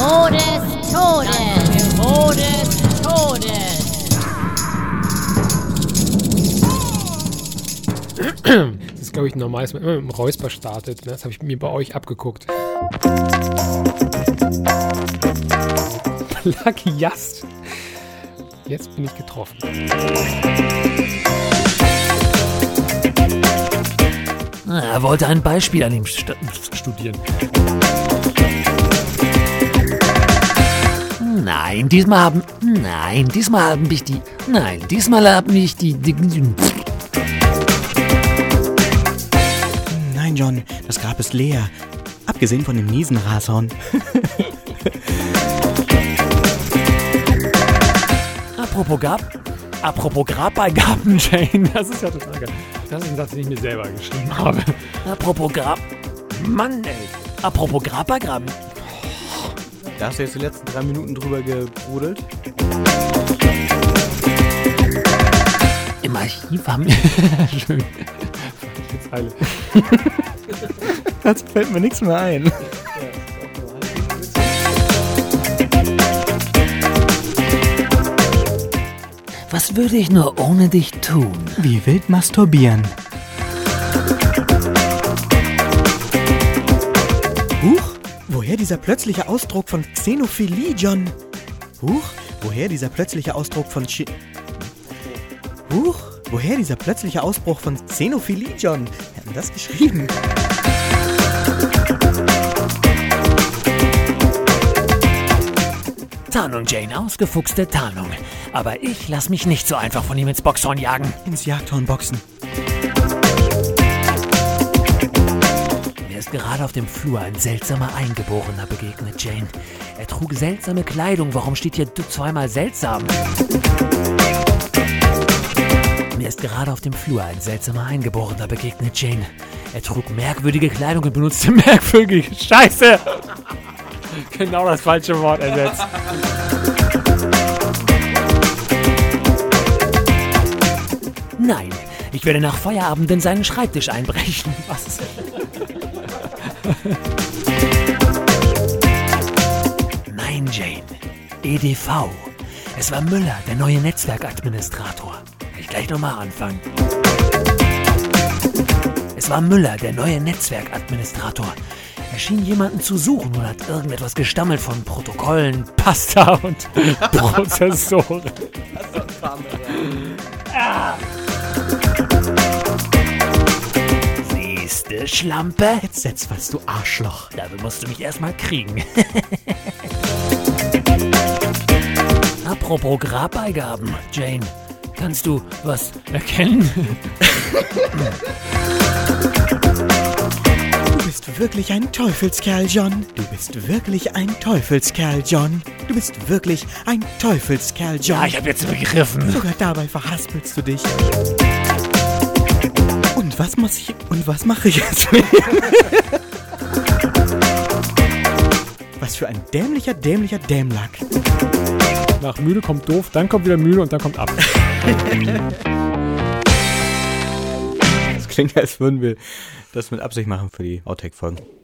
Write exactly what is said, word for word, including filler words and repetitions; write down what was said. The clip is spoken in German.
Angebot des Todes. Angebot des Todes. Das ist, glaube ich, normal, dass man immer mit dem Räusper startet. Ne? Das habe ich mir bei euch abgeguckt. Plagiast. Jetzt bin ich getroffen. Er wollte ein Beispiel an ihm st- studieren. Nein, diesmal haben... Nein, diesmal haben mich die... Nein, diesmal haben mich die... die Nein, John, das Grab ist leer. Abgesehen von dem miesen Nashorn. Apropos Grab... Apropos Grabbeigaben, Jane. Das ist ja total geil. Das ist ein Satz, den ich mir selber geschrieben habe. Apropos Grab... Mann, ey. Apropos Grabbeigaben. Da hast du jetzt die letzten drei Minuten drüber gebrudelt. Im Archiv haben... Schön. Zeile. Dazu fällt mir nichts mehr ein. Was würde ich nur ohne dich tun? Wie wild masturbieren. Huch, woher dieser plötzliche Ausdruck von Xenophilie, John? Huch, woher dieser plötzliche Ausdruck von Chi... Huch, woher dieser plötzliche Ausbruch von Xenophilie, John? Wer hat denn das geschrieben? Tarnung, Jane, ausgefuchste Tarnung. Aber ich lass mich nicht so einfach von ihm ins Boxhorn jagen. Ins Jagdhorn boxen. Mir ist gerade auf dem Flur ein seltsamer Eingeborener begegnet, Jane. Er trug seltsame Kleidung. Warum steht hier zweimal seltsam? Mir ist gerade auf dem Flur ein seltsamer Eingeborener begegnet, Jane. Er trug merkwürdige Kleidung und benutzte merkwürdige Scheiße. Genau das falsche Wort ersetzt. Nein, ich werde nach Feierabend in seinen Schreibtisch einbrechen. Was? Nein, Jane. E D V. Es war Müller, der neue Netzwerkadministrator. Kann ich gleich nochmal anfangen. Es war Müller, der neue Netzwerkadministrator. Er schien jemanden zu suchen und hat irgendetwas gestammelt von Protokollen, Pasta und Prozessoren. Ah. Siehste, Schlampe? Jetzt setz was, du Arschloch. Dafür musst du mich erstmal kriegen. Apropos Grabbeigaben, Jane, kannst du was erkennen? Du bist wirklich ein Teufelskerl, John. Du bist wirklich ein Teufelskerl, John. Du bist wirklich ein Teufelskerl, John. Ja, ich hab jetzt begriffen. Sogar dabei verhaspelst du dich. Und was muss ich... Und was mache ich jetzt mit ihm? Was für ein dämlicher, dämlicher Dämlack. Nach müde kommt doof, dann kommt wieder müde und dann kommt ab. Das klingt, als würden wir das mit Absicht machen für die Outtake-Folgen.